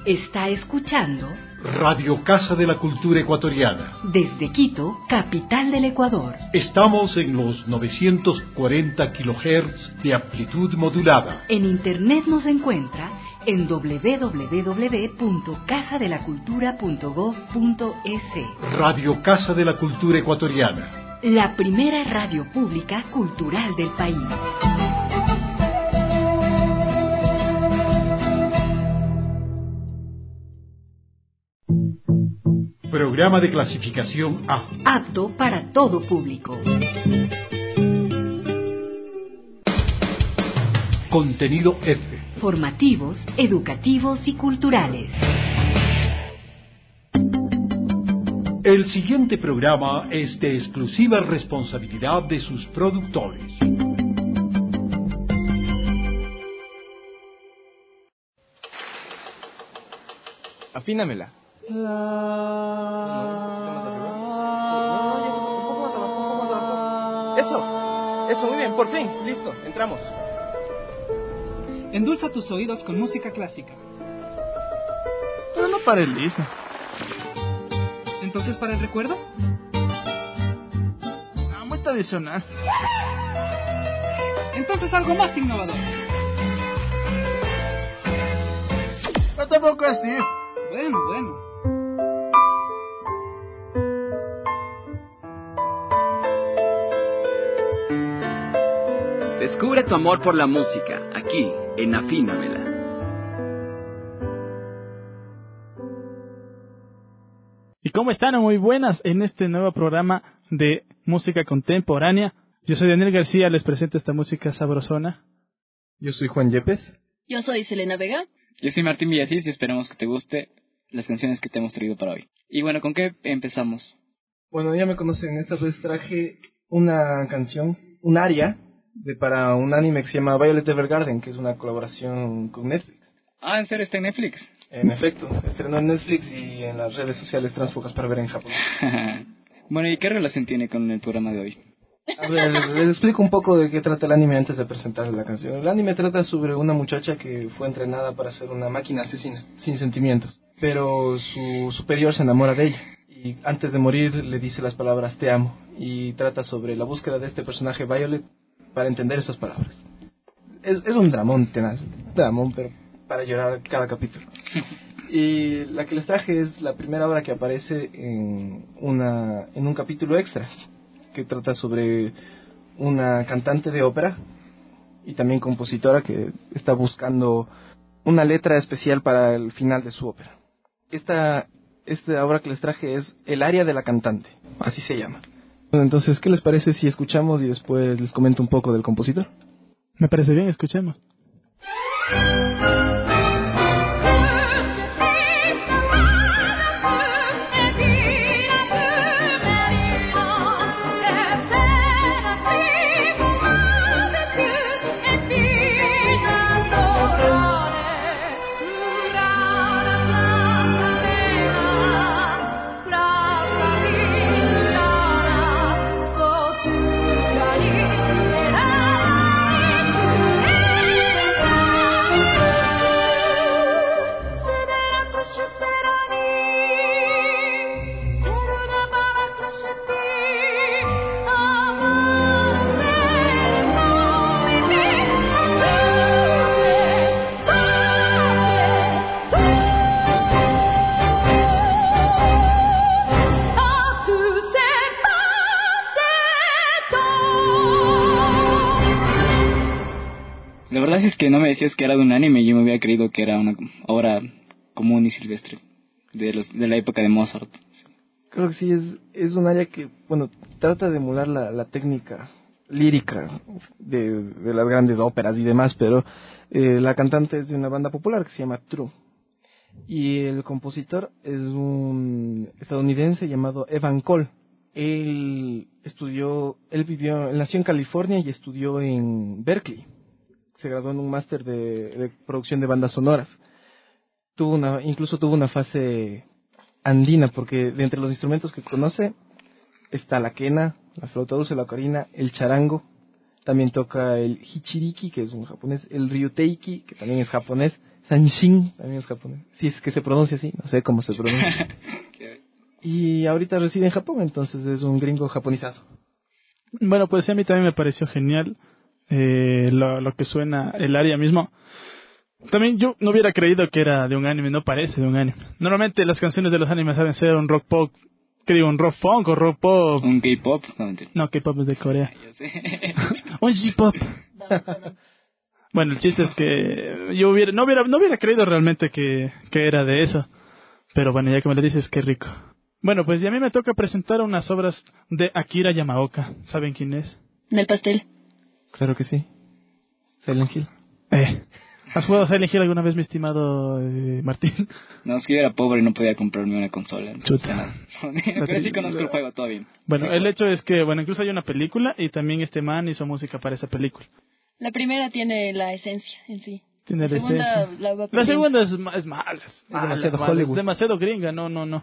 Está escuchando Radio Casa de la Cultura Ecuatoriana. Desde Quito, capital del Ecuador. Estamos en los 940 kHz de amplitud modulada. En internet nos encuentra en www.casadelacultura.gov.es. Radio Casa de la Cultura Ecuatoriana. La primera radio pública cultural del país. Programa de clasificación A. Apto para todo público. Contenido F. Formativos, educativos y culturales. El siguiente programa es de exclusiva responsabilidad de sus productores. Afínamela. Un poco más abajo. Eso, muy bien, por fin, listo, entramos. Endulza tus oídos con música clásica. Pero no para Elisa. ¿Entonces para el recuerdo? Muy tradicional. Entonces algo más innovador. No tampoco así. Bueno. Descubre tu amor por la música, aquí, en Afínamela. ¿Y cómo están? Muy buenas en este nuevo programa de música contemporánea. Yo soy Daniel García, les presento esta música sabrosona. Yo soy Juan Yepes. Yo soy Selena Vega. Yo soy Martín Villasís y esperamos que te guste las canciones que te hemos traído para hoy. Y bueno, ¿con qué empezamos? Bueno, ya me conocen, esta vez traje una canción, un aria, para un anime que se llama Violet Evergarden, que es una colaboración con Netflix. Ah, ¿en serio está en Netflix? En efecto, estrenó en Netflix y en las redes sociales transfogas para ver en Japón. Bueno, ¿y qué relación tiene con el programa de hoy? A ver, les explico un poco de qué trata el anime antes de presentarles la canción. El anime trata sobre una muchacha que fue entrenada para ser una máquina asesina, sin sentimientos. Pero su superior se enamora de ella y antes de morir le dice las palabras te amo. Y trata sobre la búsqueda de este personaje Violet para entender esas palabras. Es un dramón tenaz, dramón, pero para llorar cada capítulo. Y la que les traje es la primera obra que aparece en un capítulo extra, que trata sobre una cantante de ópera y también compositora que está buscando una letra especial para el final de su ópera. Esta obra que les traje es El aria de la cantante, así se llama. Bueno, entonces, ¿qué les parece si escuchamos y después les comento un poco del compositor? Me parece bien, escuchemos. La verdad es que no me decías que era de un anime, yo me había creído que era una obra común y silvestre de la época de Mozart. Creo que sí, es un área que, bueno, trata de emular la técnica lírica de las grandes óperas y demás, pero la cantante es de una banda popular que se llama True. Y el compositor es un estadounidense llamado Evan Cole. Él nació en California y estudió en Berkeley. Se graduó en un máster de producción de bandas sonoras. Incluso tuvo una fase andina, porque de entre los instrumentos que conoce está la quena, la flauta dulce, la ocarina, el charango. También toca el hichiriki, que es un japonés, el ryuteiki, que también es japonés, Sanshin también es japonés. Si es que se pronuncia así, no sé cómo se pronuncia. Y ahorita reside en Japón, entonces es un gringo japonizado. Bueno, pues sí, a mí también me pareció genial lo que suena el área mismo. También yo no hubiera creído que era de un anime, no parece de un anime. Normalmente las canciones de los animes saben ser un rock pop, ¿qué digo? Un rock funk o rock pop. Un K-pop, no mentira. No, K-pop es de Corea. Ya sé. Un J-pop. Bueno, el chiste es que yo no hubiera creído realmente que era de eso. Pero bueno, ya que me lo dices, qué rico. Bueno, pues y a mí me toca presentar unas obras de Akira Yamaoka. ¿Saben quién es? Del pastel. Claro que sí. Silent Hill. ¿Has jugado Silent Hill alguna vez, mi estimado Martín? No, es que yo era pobre y no podía comprarme una consola. Chuta. Pero sí conozco el juego, todo bien. Bueno, el hecho es que, bueno, incluso hay una película y también este man hizo música para esa película. La primera tiene la esencia en sí. Tiene La segunda la va La segunda perdiendo. es mala. demasiado Hollywood. Es demasiado gringa, no.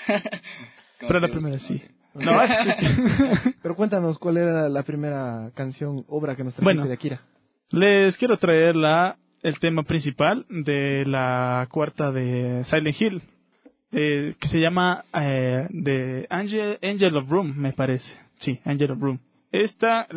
Pero la primera sí. No, Pero cuéntanos, ¿cuál era la primera obra que nos trajiste de Akira? Les quiero traer el tema principal de la cuarta de Silent Hill, que se llama The Angel of Room, me parece. Sí, Angel of Room. Esta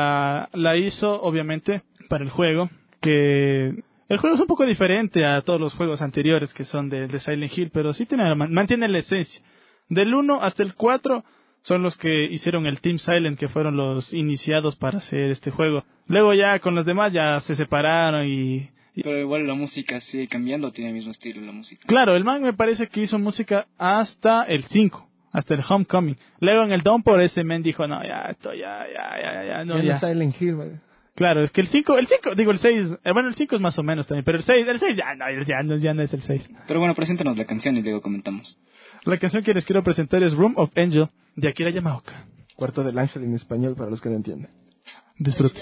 la hizo, obviamente, para el juego, que el juego es un poco diferente a todos los juegos anteriores que son de Silent Hill, pero sí mantiene la esencia. Del 1 hasta el 4 son los que hicieron el Team Silent, que fueron los iniciados para hacer este juego. Luego ya con los demás ya se separaron y... Pero igual la música sigue cambiando, tiene el mismo estilo la música. Claro, el man me parece que hizo música hasta el 5, hasta el Homecoming. Luego en el Downpour ese man dijo, no, ya, esto ya, no, ya. Silent Hill, man. Claro, es que el 6, bueno, el 5 es más o menos también, pero el 6 ya no es el 6. Pero bueno, preséntanos la canción y luego comentamos. La canción que les quiero presentar es Room of Angel, de Akira Yamaoka. Cuarto del Ángel en español, para los que no entienden. Disfruten.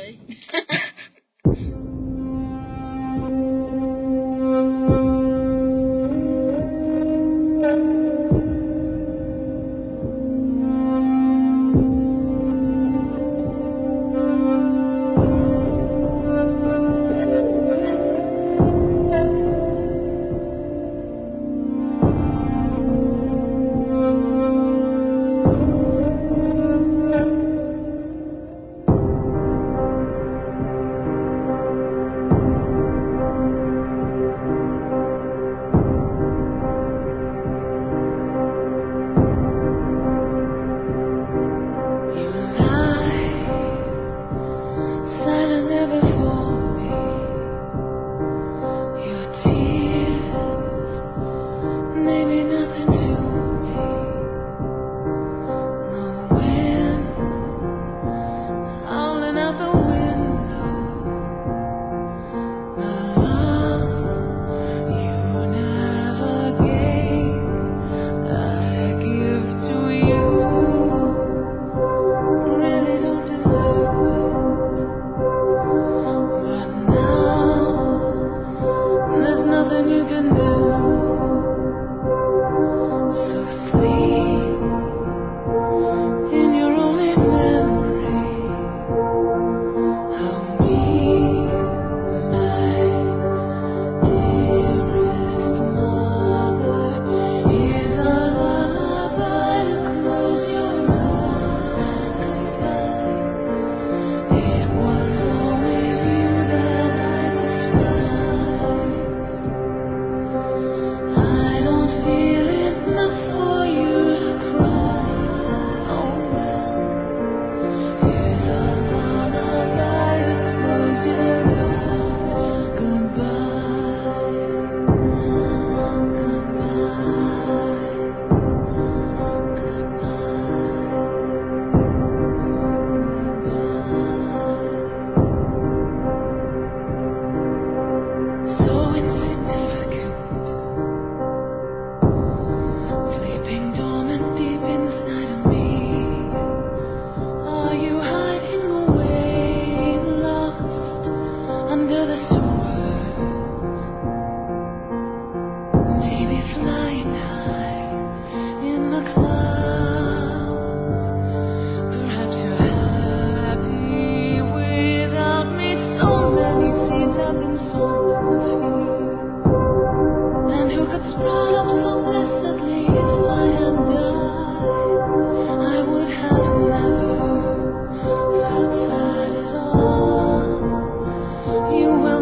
Many seeds have been sown in the field.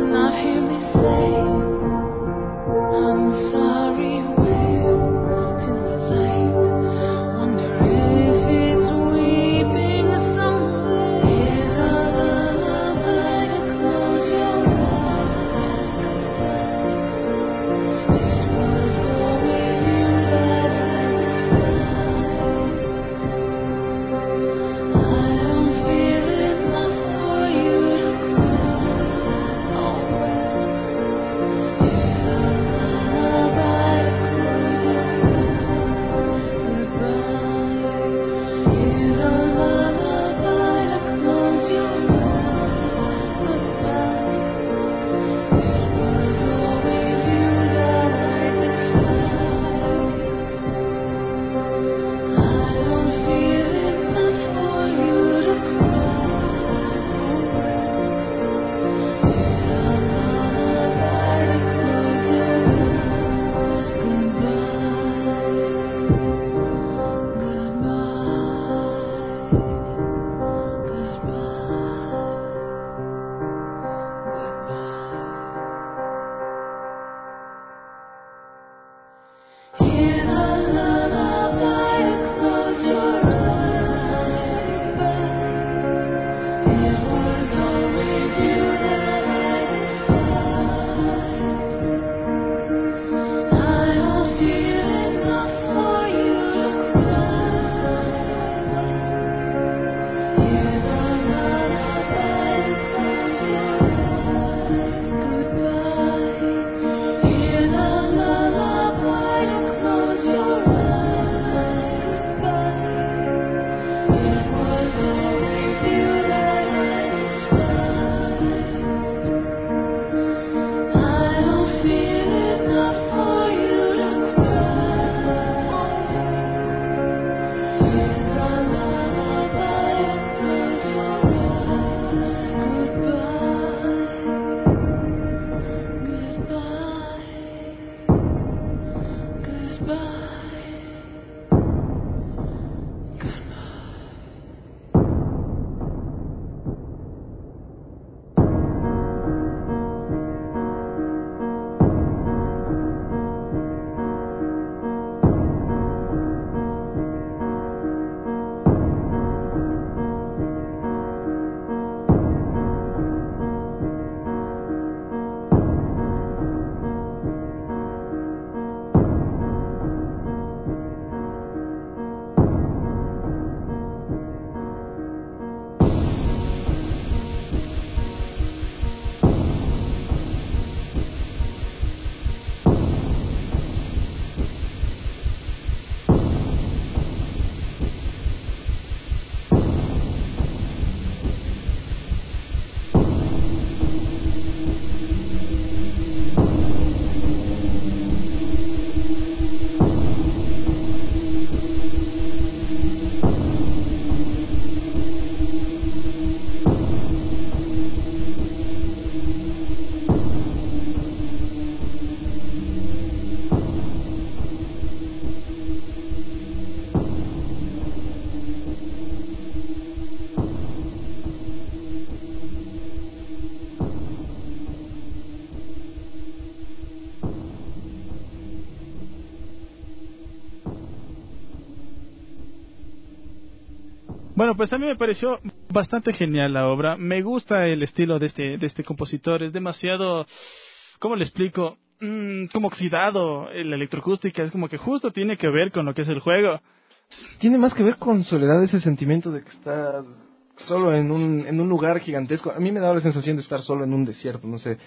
Bueno, pues a mí me pareció bastante genial la obra. Me gusta el estilo de este compositor. Es demasiado, ¿cómo le explico? Como oxidado. La electroacústica es como que justo tiene que ver con lo que es el juego. Tiene más que ver con soledad, ese sentimiento de que estás solo en un lugar gigantesco. A mí me daba la sensación de estar solo en un desierto, no sé.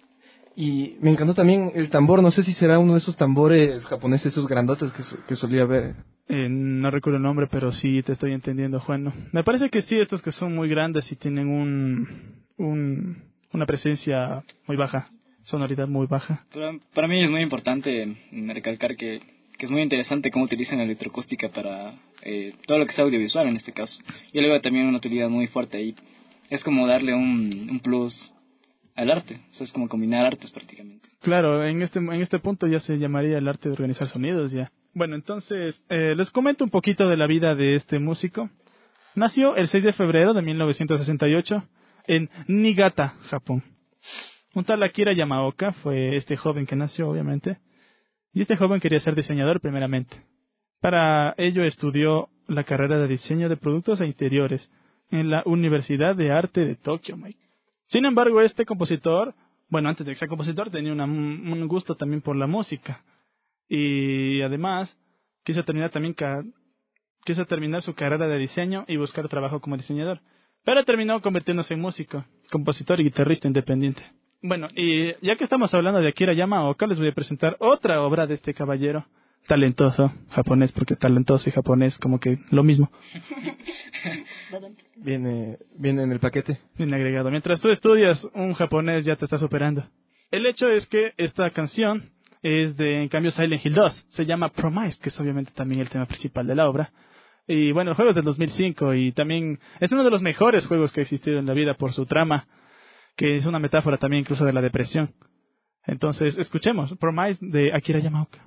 Y me encantó también el tambor. No sé si será uno de esos tambores japoneses, esos grandotes que solía ver. No recuerdo el nombre, pero sí te estoy entendiendo, Juan. ¿No? Me parece que sí, estos que son muy grandes y tienen una presencia muy baja, sonoridad muy baja. Para mí es muy importante recalcar que es muy interesante cómo utilizan la electroacústica para todo lo que es audiovisual en este caso. Yo le veo también una utilidad muy fuerte ahí. Es como darle un plus al arte, o sea, es como combinar artes prácticamente. Claro, en este punto ya se llamaría el arte de organizar sonidos ya. Bueno, entonces les comento un poquito de la vida de este músico. Nació el 6 de febrero de 1968 en Niigata, Japón. Un tal Akira Yamaoka fue este joven que nació, obviamente. Y este joven quería ser diseñador primeramente. Para ello estudió la carrera de diseño de productos e interiores en la Universidad de Arte de Tokio, Mike. Sin embargo, este compositor, bueno, antes de que sea compositor, tenía un gusto también por la música. Y además, quiso terminar su carrera de diseño y buscar trabajo como diseñador. Pero terminó convirtiéndose en músico, compositor y guitarrista independiente. Bueno, y ya que estamos hablando de Akira Yamaoka, les voy a presentar otra obra de este caballero talentoso, japonés, porque talentoso y japonés como que lo mismo. Viene en el paquete. Bien agregado. Mientras tú estudias, un japonés ya te está superando. El hecho es que esta canción es de, en cambio, Silent Hill 2. Se llama Promise, que es obviamente también el tema principal de la obra. Y bueno, el juego es del 2005 y también es uno de los mejores juegos que ha existido en la vida por su trama, que es una metáfora también incluso de la depresión. Entonces, escuchemos Promise de Akira Yamaoka.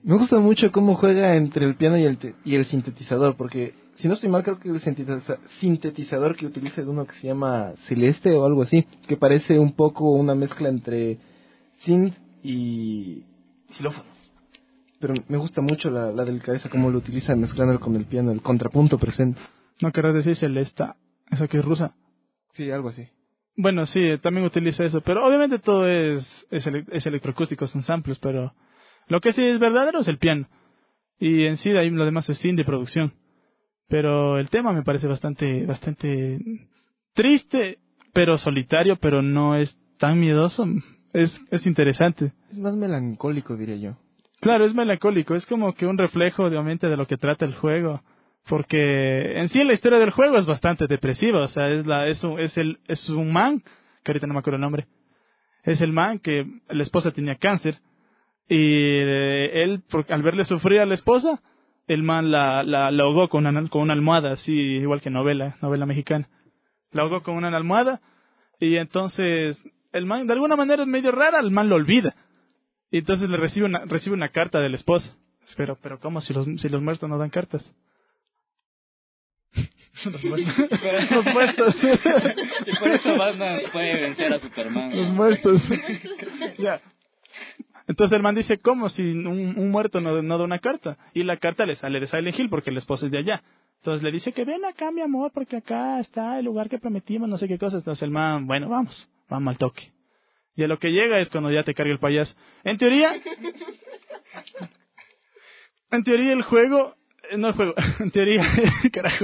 Me gusta mucho cómo juega entre el piano y el sintetizador, porque si no estoy mal creo que el sintetizador que utiliza es uno que se llama Celeste o algo así, que parece un poco una mezcla entre synth y xilófono. Pero me gusta mucho la delicadeza cómo lo utiliza mezclándolo con el piano, el contrapunto presente. No querrás decir Celesta, esa que es rusa. Sí, algo así. Bueno, sí, también utiliza eso, pero obviamente todo es electroacústico, son samples, pero lo que sí es verdadero es el piano. Y en sí, de ahí lo demás es synth de producción. Pero el tema me parece bastante triste, pero solitario, pero no es tan miedoso. Es interesante. Es más melancólico, diría yo. Claro, es melancólico, es como que un reflejo, obviamente, de lo que trata el juego. Porque en sí la historia del juego es bastante depresiva, o sea, es un man, que ahorita no me acuerdo el nombre. Es el man que la esposa tenía cáncer y él, al verle sufrir a la esposa, el man la ahogó con una almohada, así igual que novela mexicana. La ahogó con una almohada y entonces el man, de alguna manera medio rara, el man lo olvida. Y entonces le recibe una carta de la esposa. Pero ¿cómo? Si los muertos no dan cartas. Los muertos. Y por eso Batman puede vencer a Superman. Los muertos. Ya. Entonces el man dice, ¿cómo? Si un muerto no da una carta. Y la carta le sale de Silent Hill porque la esposa es de allá. Entonces le dice que ven acá, mi amor, porque acá está el lugar que prometimos, no sé qué cosa. Entonces el man, bueno, vamos al toque. Y a lo que llega es cuando ya te carga el payaso. En teoría el juego... No el juego, en teoría... Carajo.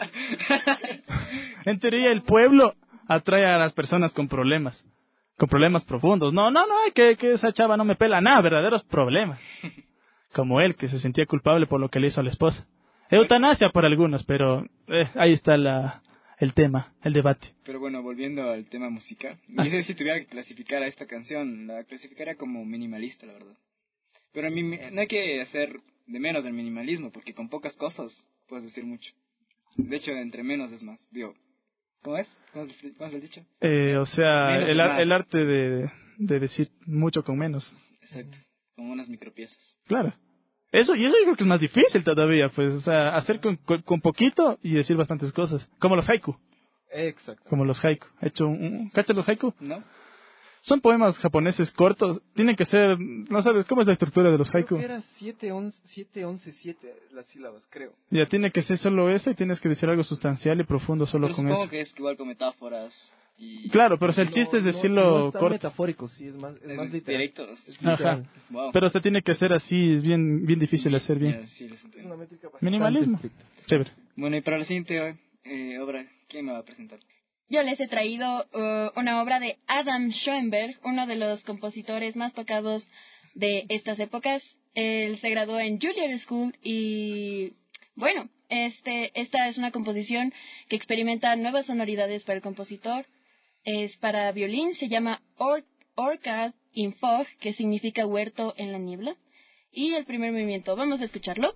En teoría el pueblo atrae a las personas con problemas profundos. No, que esa chava no me pela nada, verdaderos problemas. Como él, que se sentía culpable por lo que le hizo a la esposa. Eutanasia por algunos, pero ahí está el tema, el debate. Pero bueno, volviendo al tema musical, yo sé si tuviera que clasificar a esta canción, la clasificaría como minimalista, la verdad. Pero no hay que hacer de menos del minimalismo, porque con pocas cosas puedes decir mucho. De hecho, entre menos es más. Digo, ¿cómo es? ¿Cómo es el dicho? O sea, Menos el arte de decir mucho con menos. Exacto, como unas micropiezas. Claro. Eso yo creo que es más difícil todavía, pues, o sea, hacer con poquito y decir bastantes cosas. Como los haiku. Exacto. Como los haiku. ¿Cachas los haiku? ¿No? Son poemas japoneses cortos. Tienen que ser, no sabes, ¿cómo es la estructura de los haiku? Creo que era 7, 11, 7 las sílabas, creo. Ya, tiene que ser solo eso y tienes que decir algo sustancial y profundo solo Pero con supongo eso. que es igual con metáforas y... Claro, pero o sea, el chiste es decirlo no es tan corto. metafórico, sí, es más literal. directo. Ajá. Wow. Pero usted tiene que ser así, es bien difícil de hacer bien. Ya, sí, les entiendo. Es una métrica bastante Minimalismo. estricta. Chévere. Bueno, y para la siguiente obra, ¿quién me va a presentar? Yo les he traído una obra de Adam Schoenberg, uno de los compositores más tocados de estas épocas. Él se graduó en Juilliard School y, bueno, esta es una composición que experimenta nuevas sonoridades para el compositor. Es para violín, se llama Orchard in Fog, que significa huerto en la niebla. Y el primer movimiento, vamos a escucharlo.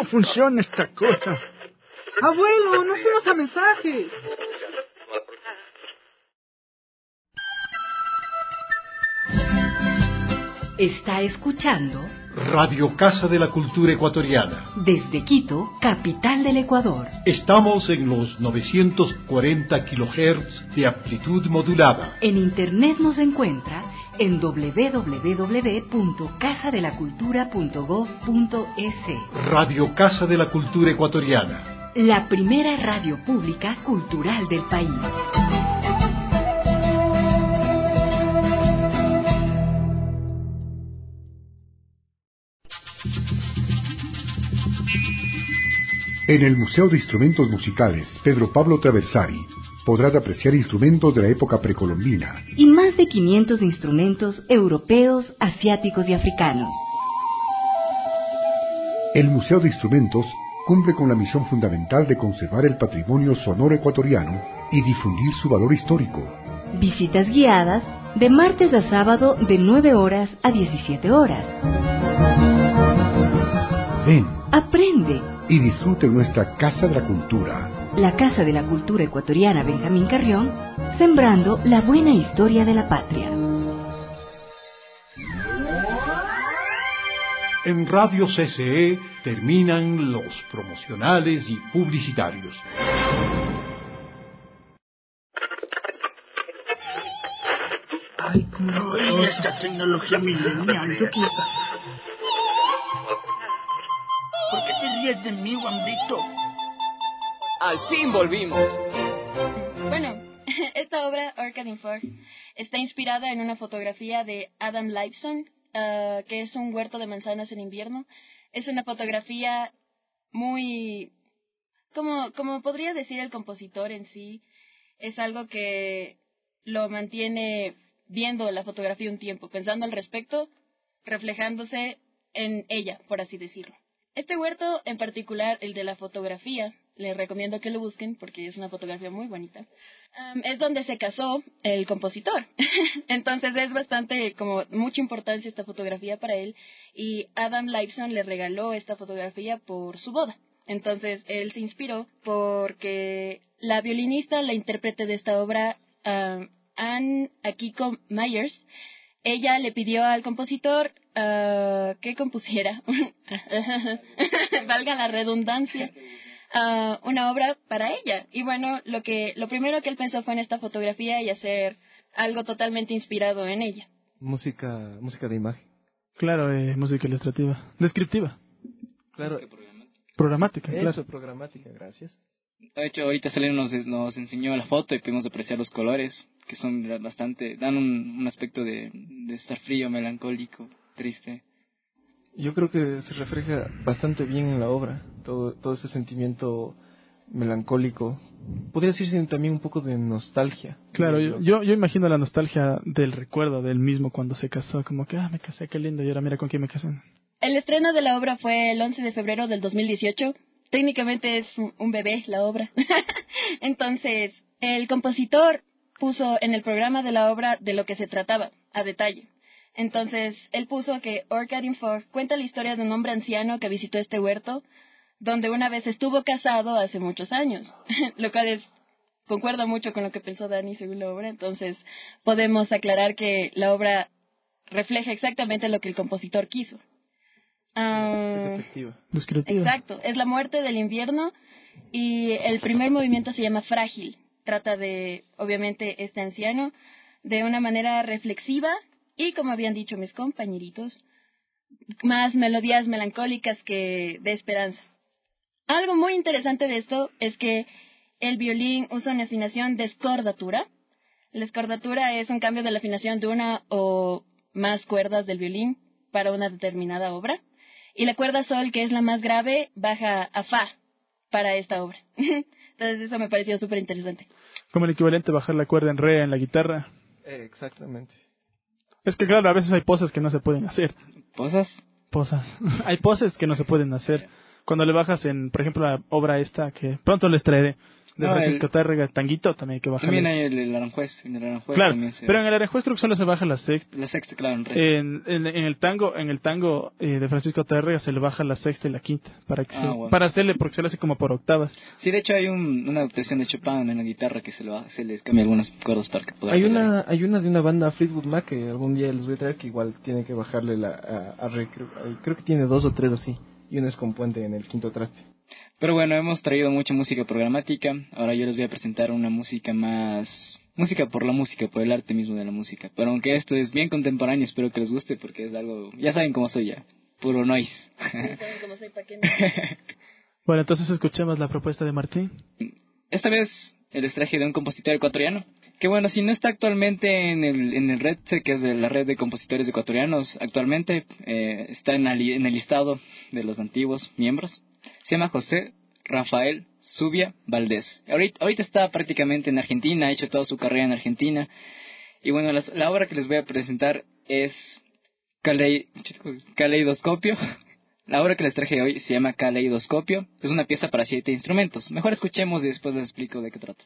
¿Cómo funciona esta cosa? Abuelo, no fuimos a mensajes. Está escuchando Radio Casa de la Cultura Ecuatoriana. desde Quito, capital del Ecuador. Estamos en los 940 kHz de amplitud modulada. En internet nos encuentra en www.casadelacultura.gov.es. Radio Casa de la Cultura Ecuatoriana. La primera radio pública cultural del país. En el Museo de Instrumentos Musicales Pedro Pablo Traversari podrás apreciar instrumentos de la época precolombina Y más de 500 instrumentos europeos, asiáticos y africanos. El Museo de Instrumentos cumple con la misión fundamental de conservar el patrimonio sonoro ecuatoriano y difundir su valor histórico. Visitas guiadas de martes a sábado de 9 horas a 17 horas. Ven Aprende. y disfrute nuestra Casa de la Cultura. La Casa de la Cultura Ecuatoriana Benjamín Carrión, sembrando la buena historia de la patria. En Radio CCE terminan los promocionales y publicitarios. Ay, cómo Esta tecnología milenial, yo quiero estar. ¿Por qué te ríes de mí, Guambito? Al fin volvimos. Bueno, esta obra, Orchid in Fog, está inspirada en una fotografía de Adam Lifeson, que es un huerto de manzanas en invierno. Es una fotografía muy... como podría decir el compositor en sí, es algo que lo mantiene viendo la fotografía un tiempo, pensando al respecto, reflejándose en ella, por así decirlo. Este huerto, en particular, el de la fotografía, les recomiendo que lo busquen porque es una fotografía muy bonita, es donde se casó el compositor. Entonces es bastante, como mucha importancia esta fotografía para él, y Adam Lifeson le regaló esta fotografía por su boda. Entonces él se inspiró porque la violinista, la intérprete de esta obra, Anne Akiko Myers, ella le pidió al compositor que compusiera, valga la redundancia, una obra para ella. Y bueno, lo primero que él pensó fue en esta fotografía y hacer algo totalmente inspirado en ella. Música de imagen. Claro, música ilustrativa. Descriptiva. Claro. Programática, Eso, claro. programática, gracias. De hecho, ahorita Selena nos enseñó la foto y pudimos apreciar los colores, que son bastante, dan un aspecto de estar frío, melancólico, triste. Yo creo que se refleja bastante bien en la obra, todo ese sentimiento melancólico. Podría decirse también un poco de nostalgia. Claro, yo imagino la nostalgia del recuerdo del mismo cuando se casó, como que, me casé, qué lindo, y ahora mira con quién me casé. El estreno de la obra fue el 11 de febrero del 2018. Técnicamente es un bebé la obra. Entonces, el compositor puso en el programa de la obra de lo que se trataba, a detalle. Entonces, él puso que Orchid in Fog cuenta la historia de un hombre anciano que visitó este huerto, donde una vez estuvo casado hace muchos años, lo cual concuerda mucho con lo que pensó Dani según la obra. Entonces, podemos aclarar que la obra refleja exactamente lo que el compositor quiso. Es efectiva. Descriptiva. Exacto, es la muerte del invierno y el primer movimiento se llama Frágil. Trata de, obviamente, este anciano de una manera reflexiva y, como habían dicho mis compañeritos, más melodías melancólicas que de esperanza. Algo muy interesante de esto es que el violín usa una afinación de escordatura. La escordatura es un cambio de la afinación de una o más cuerdas del violín para una determinada obra. Y la cuerda sol, que es la más grave, baja a fa para esta obra. Entonces eso me pareció súper interesante. Como el equivalente a bajar la cuerda en re en la guitarra. Exactamente. Es que claro, a veces hay poses que no se pueden hacer. ¿Posas? Posas. Hay poses que no se pueden hacer. Cuando le bajas en, por ejemplo, la obra esta que pronto les traeré, de Francisco Tárrega, Tanguito, también hay que bajarle. También hay el Aranjuez, claro, también pero en el Aranjuez creo que solo se baja la sexta. La sexta, claro, en el tango de Francisco Tárrega se le baja la sexta y la quinta, para que bueno. para hacerle, porque se le hace como por octavas. Sí, de hecho hay una adaptación de Chopin en la guitarra que se les cambia algunas cuerdas para que pueda. Hay una de una banda, Fleetwood Mac, que algún día les voy a traer, que igual tiene que bajarle creo que tiene 2 o 3 así, y una es con puente en el quinto traste. Pero bueno, hemos traído mucha música programática. Ahora yo les voy a presentar una música más... música, por el arte mismo de la música. Pero aunque esto es bien contemporáneo, espero que les guste porque es algo... Ya saben cómo soy ya, puro noise. Ya saben cómo soy, ¿para qué no? Bueno, entonces escuchemos la propuesta de Martín. Esta vez les traje de un compositor ecuatoriano. Que bueno, si no está actualmente en el red, que es de la red de compositores ecuatorianos, actualmente está en el listado de los antiguos miembros. Se llama José Rafael Zubia Valdés. Ahorita está prácticamente en Argentina, ha hecho toda su carrera en Argentina. Y bueno, la obra que les voy a presentar es Caleidoscopio. La obra que les traje hoy se llama Caleidoscopio. Es una pieza para 7 instrumentos. Mejor escuchemos y después les explico de qué trata.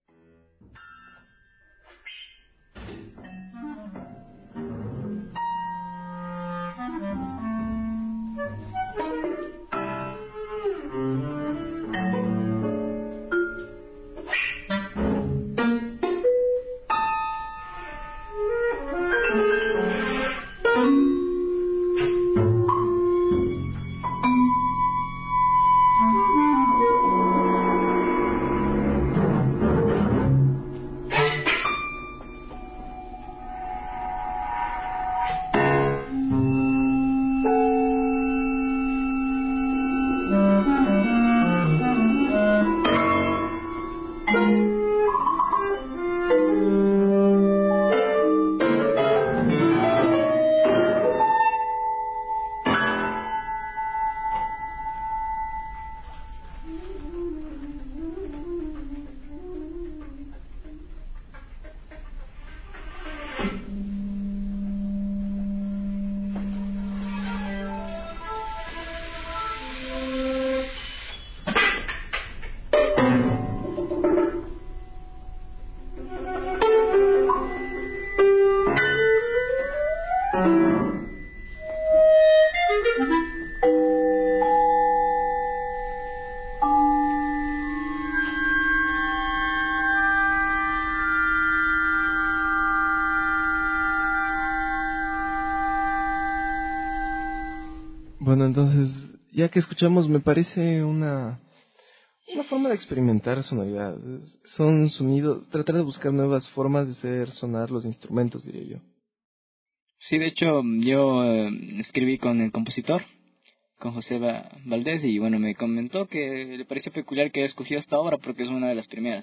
Bueno, entonces, ya que escuchamos, me parece una forma de experimentar sonoridad. Son sonidos, tratar de buscar nuevas formas de hacer sonar los instrumentos, diría yo. Sí, de hecho, yo escribí con el compositor, con José Valdés, y bueno, me comentó que le pareció peculiar que haya escogido esta obra porque es una de las primeras.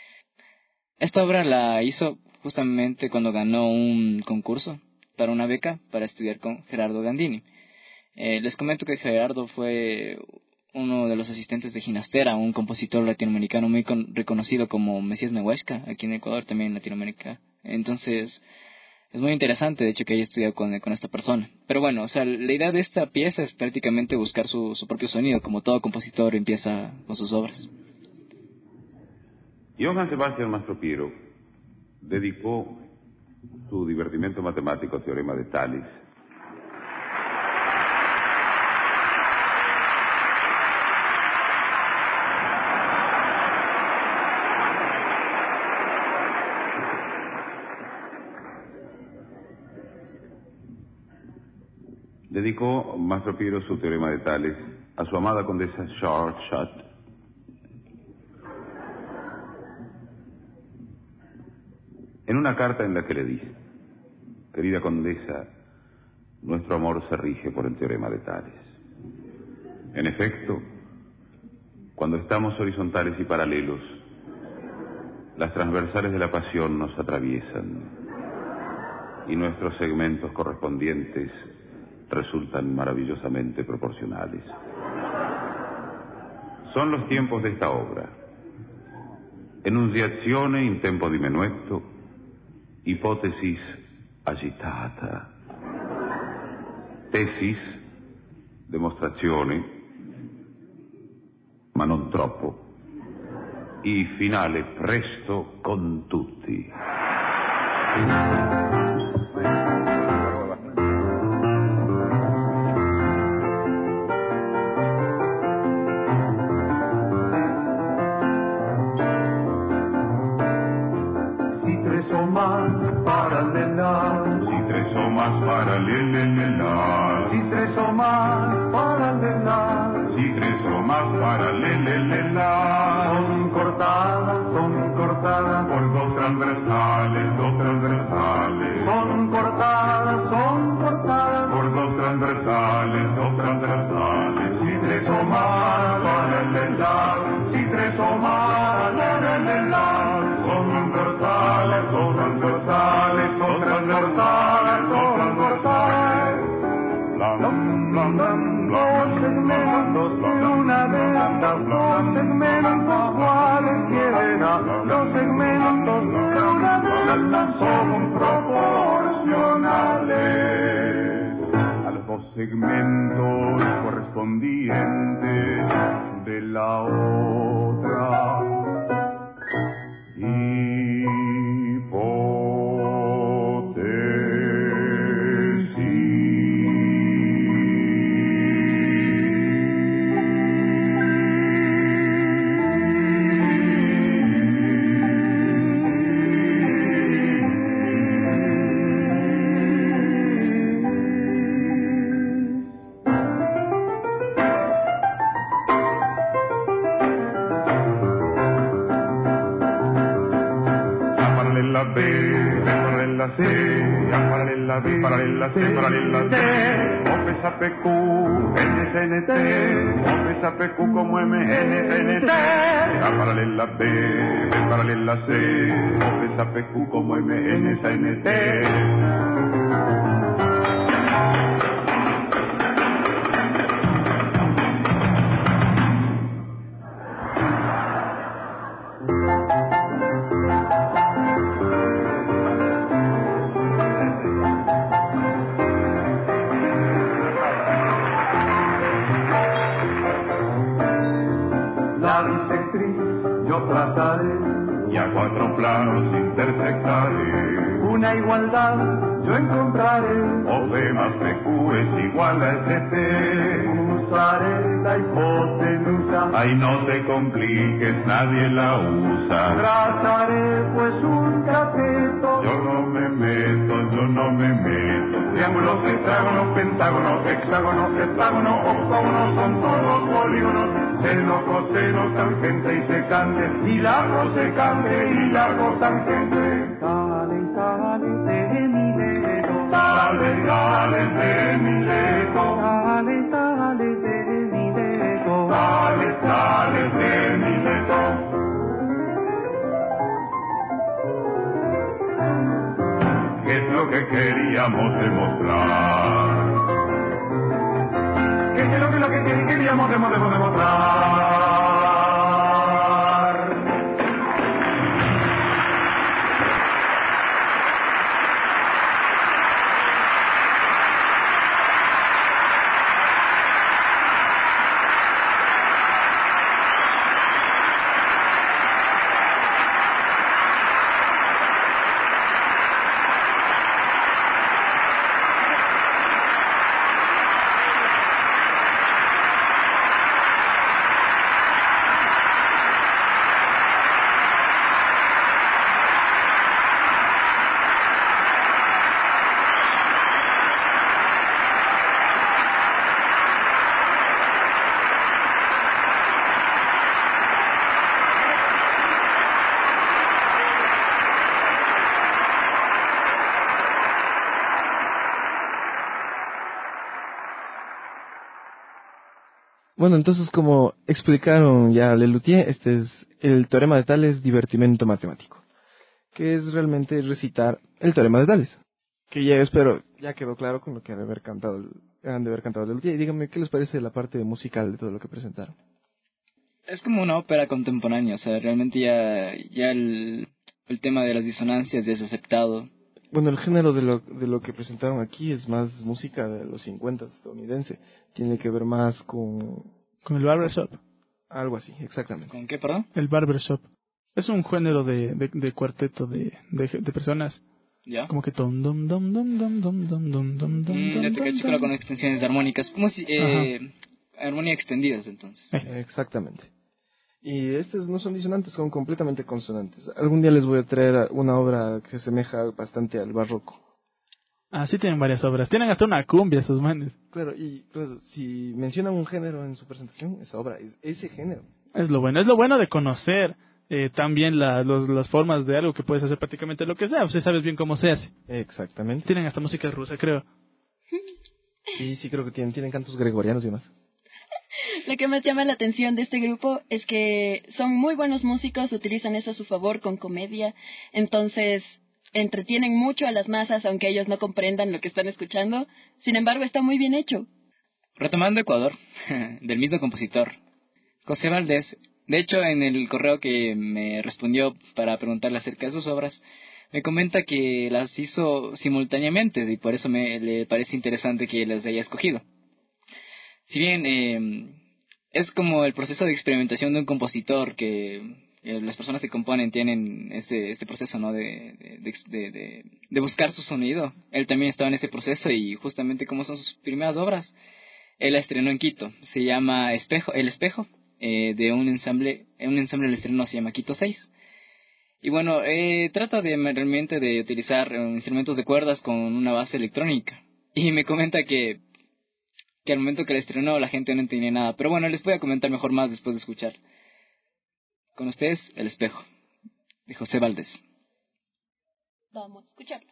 Esta obra la hizo justamente cuando ganó un concurso para una beca para estudiar con Gerardo Gandini. Les comento que Gerardo fue uno de los asistentes de Ginastera, un compositor latinoamericano muy reconocido como Mesías Mehuesca, aquí en Ecuador, también en Latinoamérica. Entonces, es muy interesante, de hecho, que haya estudiado con esta persona. Pero bueno, o sea, la idea de esta pieza es prácticamente buscar su propio sonido, como todo compositor empieza con sus obras. Johann Sebastian Mastropiero dedicó su divertimento matemático al teorema de Tales. Dedicó Mastropiero su teorema de Tales a su amada condesa Shortshot. En una carta en la que le dice: querida condesa, nuestro amor se rige por el teorema de Tales. En efecto, cuando estamos horizontales y paralelos, las transversales de la pasión nos atraviesan y nuestros segmentos correspondientes resultan maravillosamente proporcionales. Son los tiempos de esta obra. Enunciazione in tempo di menuetto, ipótesis agitata, tesis, demostrazione, ma non troppo, y finale presto con tutti. Si tres o más paralelas, Si tres o más paralelas, si tres o más paralelas, si tres o más paralelas, son cortadas por dos transversales, son cortadas por dos transversales, si tres o más paralelas, si tres o más paralelas, son transversales, son transversales. Los segmentos de una de estas, los segmentos cualesquiera, los segmentos de una de estas son proporcionales a los dos segmentos correspondientes de la otra paralela C, paralela D, O pesa PQ, NSNT, O pesa PQ como MNSNT, A paralela B, paralela C, O pesa PQ como MNSNT. Y a cuatro planos intersectaré una igualdad yo encontraré. O B más PQ es igual a ST. Usaré la hipotenusa. Ay, no te compliques, nadie la usa. Trazaré pues un cateto. Yo no me meto. Triángulo, tetrágono, pentágono, hexágono, heptágono, octógono son todos polígonos. Seno, coseno, tangente y secante, y largo secante y largo tangente. Tales, tales de Mileto, tales, tales de Mileto, tales, tales de Mileto, tales, tales de Mileto. ¿Qué es lo que queríamos demostrar? ¿Qué es lo que queríamos demostrar? Bueno, entonces, como explicaron ya Lelutier, este es el teorema de Tales divertimento matemático, que es realmente recitar el teorema de Tales, que ya espero, ya quedó claro con lo que han de haber cantado Lelutier. Y díganme, ¿qué les parece la parte musical de todo lo que presentaron? Es como una ópera contemporánea, o sea, realmente ya el tema de las disonancias ya es aceptado. Bueno, el género de lo que presentaron aquí es más música de los 50 estadounidense. Tiene que ver más con el barbershop. Algo así, exactamente. ¿Con qué, perdón? El barbershop. Es un género de cuarteto de personas. ¿Ya? Como que tom dom dom dom dom dom dom dom dom dom. Ya te cacho con extensiones de armónicas. Como si armonía extendidas, entonces. Exactamente. Y estos no son disonantes, son completamente consonantes. Algún día les voy a traer una obra que se asemeja bastante al barroco. Sí tienen varias obras. Tienen hasta una cumbia esos manes. Claro, y claro, si mencionan un género en su presentación, esa obra es ese género. Es lo bueno de conocer también las formas de algo que puedes hacer prácticamente lo que sea. Usted sabes bien cómo se hace. Exactamente. Tienen hasta música rusa, creo. Sí, creo que tienen cantos gregorianos y demás. Lo que más llama la atención de este grupo es que son muy buenos músicos, utilizan eso a su favor con comedia, entonces entretienen mucho a las masas aunque ellos no comprendan lo que están escuchando, sin embargo está muy bien hecho. Retomando Ecuador, del mismo compositor, José Valdés, de hecho en el correo que me respondió para preguntarle acerca de sus obras, me comenta que las hizo simultáneamente y por eso le parece interesante que las haya escogido. Si bien es como el proceso de experimentación de un compositor que las personas que componen tienen este proceso, ¿no? de buscar su sonido. Él también estaba en ese proceso y justamente como son sus primeras obras, él la estrenó en Quito. Se llama El Espejo, de un ensamble el estreno se llama Quito 6. Y bueno, trata realmente de utilizar instrumentos de cuerdas con una base electrónica. Y me comenta que al momento que la estrenó la gente no entendía nada. Pero bueno, les voy a comentar mejor más después de escuchar. Con ustedes, El Espejo, de José Valdés. Vamos a escucharlo.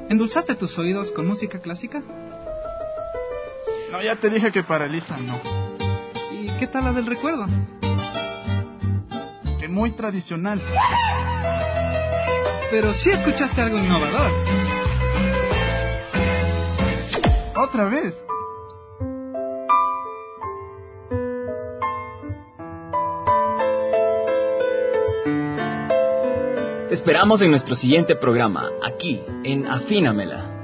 ¿Endulzaste tus oídos con música clásica? No, ya te dije que para Elisa no. ¿Y qué tal la del recuerdo? Que muy tradicional. Pero sí escuchaste algo innovador. ¿Otra vez? Te esperamos en nuestro siguiente programa, aquí, en Afínamela.